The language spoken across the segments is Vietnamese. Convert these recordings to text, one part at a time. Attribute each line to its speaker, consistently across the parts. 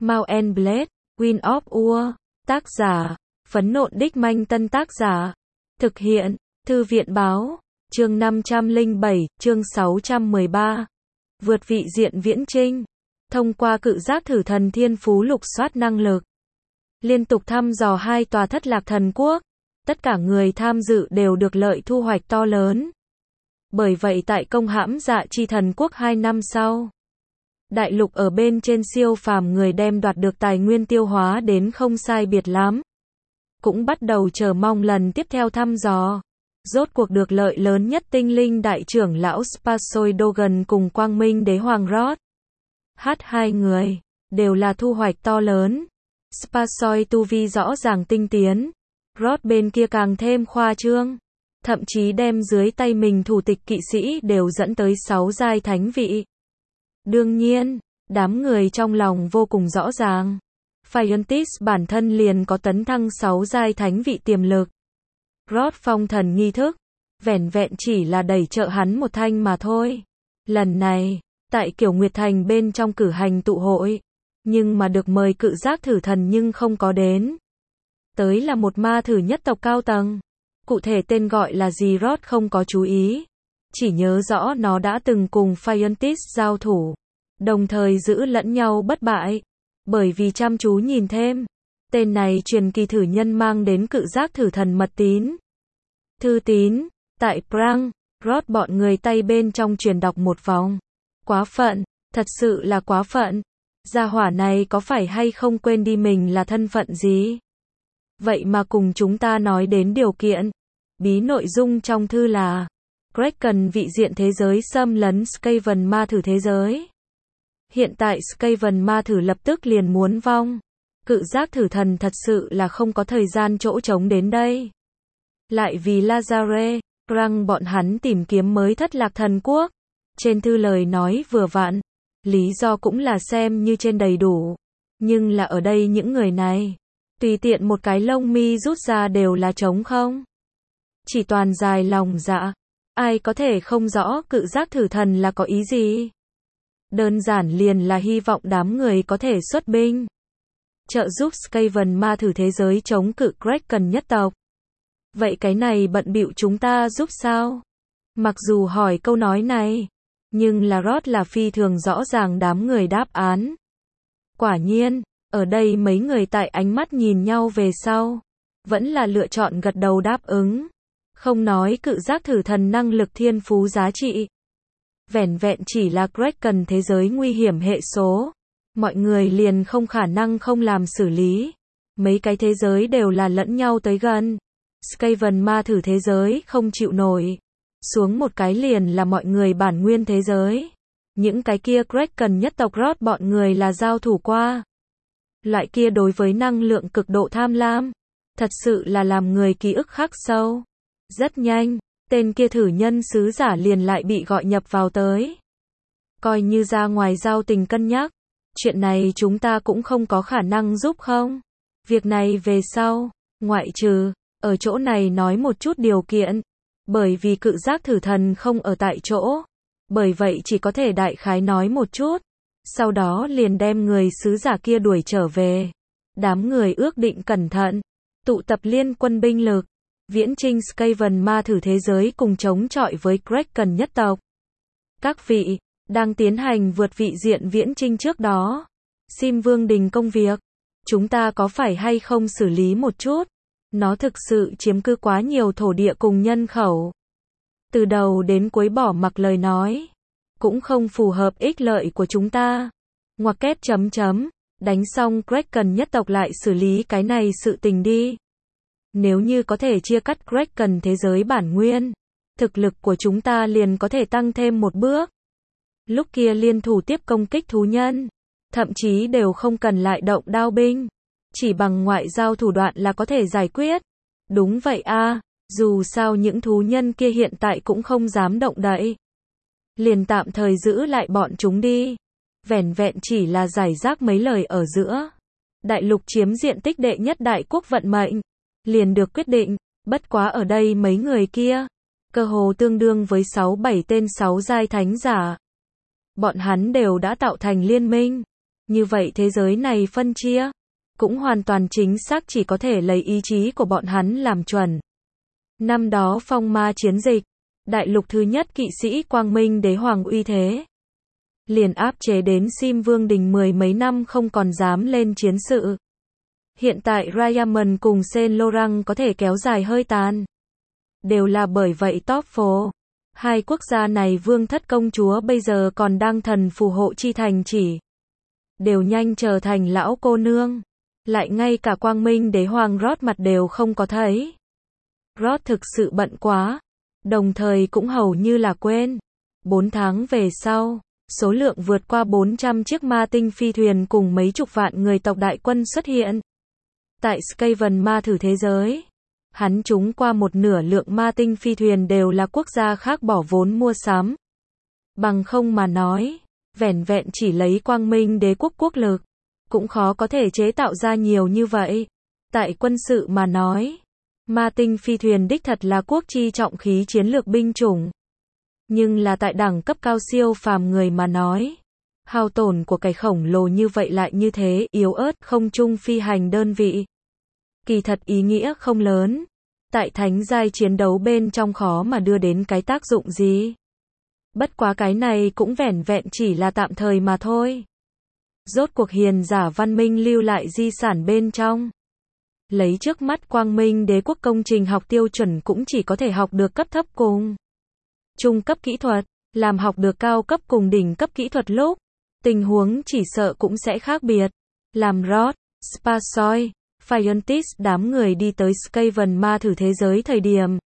Speaker 1: Mount and Blade, Wind of War. Tác giả, Phấn Nộn Đích Manh. Tân tác giả, thực hiện, Thư viện Báo. Chương 507, chương 613. Vượt vị diện viễn trinh. Thông qua cự giác thử thần thiên phú lục soát năng lực. Liên tục thăm dò 2 tòa thất lạc thần quốc. Tất cả người tham dự đều được lợi thu hoạch to lớn. Bởi vậy tại công hãm Dạ Chi Thần Quốc 2 năm sau, đại lục ở bên trên siêu phàm người đem đoạt được tài nguyên tiêu hóa đến không sai biệt lắm. Cũng bắt đầu chờ mong lần tiếp theo thăm dò. Rốt cuộc được lợi lớn nhất tinh linh đại trưởng lão Spasoid Dogan cùng Quang Minh Đế Hoàng Rod. Hai người đều là thu hoạch to lớn. Spasoid tu vi rõ ràng tinh tiến. Rod bên kia càng thêm khoa trương. Thậm chí đem dưới tay mình thủ tịch kỵ sĩ đều dẫn tới 6 giai thánh vị. Đương nhiên, đám người trong lòng vô cùng rõ ràng. Phiontis bản thân liền có tấn thăng 6 giai thánh vị tiềm lực. Rod phong thần nghi thức, vẻn vẹn chỉ là đẩy trợ hắn một thanh mà thôi. Lần này, tại Kiểu Nguyệt Thành bên trong cử hành tụ hội, nhưng mà được mời cự giác thử thần nhưng không có đến. Tới là một ma thử nhất tộc cao tầng. Cụ thể tên gọi là gì Rod không có chú ý. Chỉ nhớ rõ nó đã từng cùng Phiontis giao thủ. Đồng thời giữ lẫn nhau bất bại. Bởi vì chăm chú nhìn thêm. Tên này truyền kỳ thử nhân mang đến cự giác thử thần mật tín. Thư tín. Tại Prang, Rod bọn người tay bên trong truyền đọc một vòng. Quá phận. Thật sự là quá phận. Gia hỏa này có phải hay không quên đi mình là thân phận gì? Vậy mà cùng chúng ta nói đến điều kiện. Bí nội dung trong thư là Kraken vị diện thế giới xâm lấn Skaven ma thử thế giới. Hiện tại Skaven ma thử lập tức liền muốn vong. Cự giác thử thần thật sự là không có thời gian chỗ trống đến đây. Lại vì Lazare, Prang bọn hắn tìm kiếm mới thất lạc thần quốc. Trên thư lời nói vừa vặn. Lý do cũng là xem như trên đầy đủ. Nhưng là ở đây những người này, tùy tiện một cái lông mi rút ra đều là trống không. Chỉ toàn dài lòng dạ. Ai có thể không rõ cự giác thử thần là có ý gì? Đơn giản liền là hy vọng đám người có thể xuất binh. Trợ giúp Skaven ma thử thế giới chống cự Kraken nhất tộc. Vậy cái này bận bịu chúng ta giúp sao? Mặc dù hỏi câu nói này, nhưng là Rod là phi thường rõ ràng đám người đáp án. Quả nhiên, ở đây mấy người tại ánh mắt nhìn nhau về sau, vẫn là lựa chọn gật đầu đáp ứng. Không nói cự giác thử thần năng lực thiên phú giá trị. Vẻn vẹn chỉ là Kraken thế giới nguy hiểm hệ số. Mọi người liền không khả năng không làm xử lý. Mấy cái thế giới đều là lẫn nhau tới gần. Skaven ma thử thế giới không chịu nổi. Xuống một cái liền là mọi người bản nguyên thế giới. Những cái kia Kraken nhất tộc Rod bọn người là giao thủ qua. Loại kia đối với năng lượng cực độ tham lam. Thật sự là làm người ký ức khắc sâu. Rất nhanh, tên kia thử nhân sứ giả liền lại bị gọi nhập vào tới. Coi như ra ngoài giao tình cân nhắc. Chuyện này chúng ta cũng không có khả năng giúp không? Việc này về sau, ngoại trừ, ở chỗ này nói một chút điều kiện. Bởi vì cự giác thử thần không ở tại chỗ. Bởi vậy chỉ có thể đại khái nói một chút. Sau đó liền đem người sứ giả kia đuổi trở về. Đám người ước định cẩn thận. Tụ tập liên quân binh lực. Viễn trinh Skaven ma thử thế giới cùng chống chọi với Kraken nhất tộc. Các vị, đang tiến hành vượt vị diện viễn trinh trước đó. Sim Vương đình công việc. Chúng ta có phải hay không xử lý một chút? Nó thực sự chiếm cứ quá nhiều thổ địa cùng nhân khẩu. Từ đầu đến cuối bỏ mặc lời nói. Cũng không phù hợp ích lợi của chúng ta. Ngoặc kép chấm chấm. Đánh xong Kraken nhất tộc lại xử lý cái này sự tình đi. Nếu như có thể chia cắt Kraken thế giới bản nguyên, thực lực của chúng ta liền có thể tăng thêm một bước. Lúc kia liên thủ tiếp công kích thú nhân, thậm chí đều không cần lại động đao binh, chỉ bằng ngoại giao thủ đoạn là có thể giải quyết. Đúng vậy a, dù sao những thú nhân kia hiện tại cũng không dám động đậy. Liền tạm thời giữ lại bọn chúng đi. Vẻn vẹn chỉ là giải rác mấy lời ở giữa. Đại lục chiếm diện tích đệ nhất đại quốc vận mệnh. Liền được quyết định, bất quá ở đây mấy người kia, cơ hồ tương đương với 6-7 tên 6 giai thánh giả. Bọn hắn đều đã tạo thành liên minh, Như vậy thế giới này phân chia, cũng hoàn toàn chính xác chỉ có thể lấy ý chí của bọn hắn làm chuẩn. Năm đó phong ma chiến dịch, đại lục thứ nhất kỵ sĩ Quang Minh Đế Hoàng uy thế liền áp chế đến Sim Vương Đình 10 mấy năm không còn dám lên chiến sự. Hiện tại Diamond cùng Saint Laurent có thể kéo dài hơi tàn. Đều là bởi vậy top phố. Hai quốc gia này vương thất công chúa bây giờ còn đang thần phù hộ chi thành chỉ. Đều nhanh trở thành lão cô nương. Lại ngay cả Quang Minh Đế Hoàng Rod mặt đều không có thấy. Rod thực sự bận quá. Đồng thời cũng hầu như là quên. 4 tháng về sau, số lượng vượt qua 400 chiếc ma tinh phi thuyền cùng mấy chục vạn người tộc đại quân xuất hiện. Tại Skaven ma thử thế giới, hắn trúng qua một nửa lượng ma tinh phi thuyền đều là quốc gia khác bỏ vốn mua sắm. Bằng không mà nói, vẻn vẹn chỉ lấy Quang Minh Đế quốc quốc lực, cũng khó có thể chế tạo ra nhiều như vậy. Tại quân sự mà nói, ma tinh phi thuyền đích thật là quốc chi trọng khí chiến lược binh chủng. Nhưng là tại đẳng cấp cao siêu phàm người mà nói, hao tổn của cái khổng lồ như vậy lại như thế yếu ớt không trung phi hành đơn vị. Kỳ thật ý nghĩa không lớn. Tại thánh giai chiến đấu bên trong khó mà đưa đến cái tác dụng gì. Bất quá cái này cũng vẻn vẹn chỉ là tạm thời mà thôi. Rốt cuộc hiền giả văn minh lưu lại di sản bên trong. Lấy trước mắt Quang Minh Đế quốc công trình học tiêu chuẩn cũng chỉ có thể học được cấp thấp cùng trung cấp kỹ thuật, làm học được cao cấp cùng đỉnh cấp kỹ thuật lúc, tình huống chỉ sợ cũng sẽ khác biệt. Làm Rod, Spasoy, Fientis đám người đi tới Skaven ma thử thế giới thời điểm.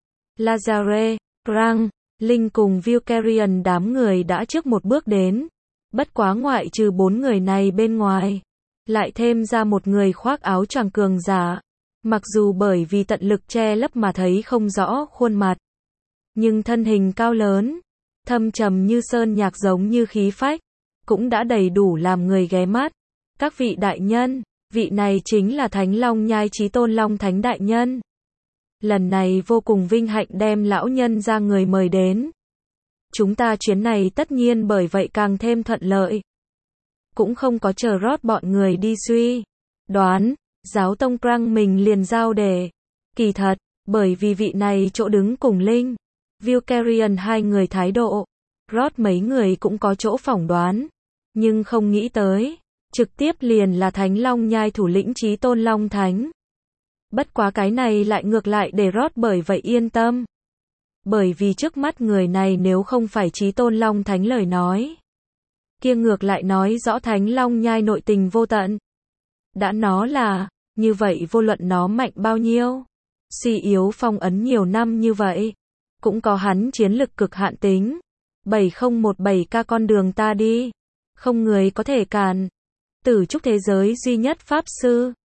Speaker 1: Lazare, Krang, Linh cùng Vulcarian đám người đã trước một bước đến. Bất quá ngoại trừ 4 người này bên ngoài, lại thêm ra một người khoác áo choàng cường giả. Mặc dù bởi vì tận lực che lấp mà thấy không rõ khuôn mặt, nhưng thân hình cao lớn, thâm trầm như sơn nhạc giống như khí phách, cũng đã đầy đủ làm người ghé mắt. Các vị đại nhân, vị này chính là Thánh Long Nhai Chí Tôn Long Thánh đại nhân. Lần này vô cùng vinh hạnh đem lão nhân ra người mời đến. Chúng ta chuyến này tất nhiên bởi vậy càng thêm thuận lợi. Cũng không có chờ Rod bọn người đi suy đoán, giáo tông Krang mình liền giao đề. Kỳ thật, bởi vì vị này chỗ đứng cùng Linh, Vulcarian hai người thái độ, Rod mấy người cũng có chỗ phỏng đoán, nhưng không nghĩ tới, trực tiếp liền là Thánh Long Nhai thủ lĩnh Chí Tôn Long Thánh. Bất quá cái này lại ngược lại để Rod bởi vậy yên tâm. Bởi vì trước mắt người này nếu không phải Chí Tôn Long Thánh lời nói, kia ngược lại nói rõ Thánh Long Nhai nội tình vô tận. Đã nó là, như vậy vô luận nó mạnh bao nhiêu, suy yếu phong ấn nhiều năm như vậy, cũng có hắn chiến lực cực hạn tính. 7017K con đường ta đi, không người có thể cản. Tử trúc thế giới duy nhất pháp sư.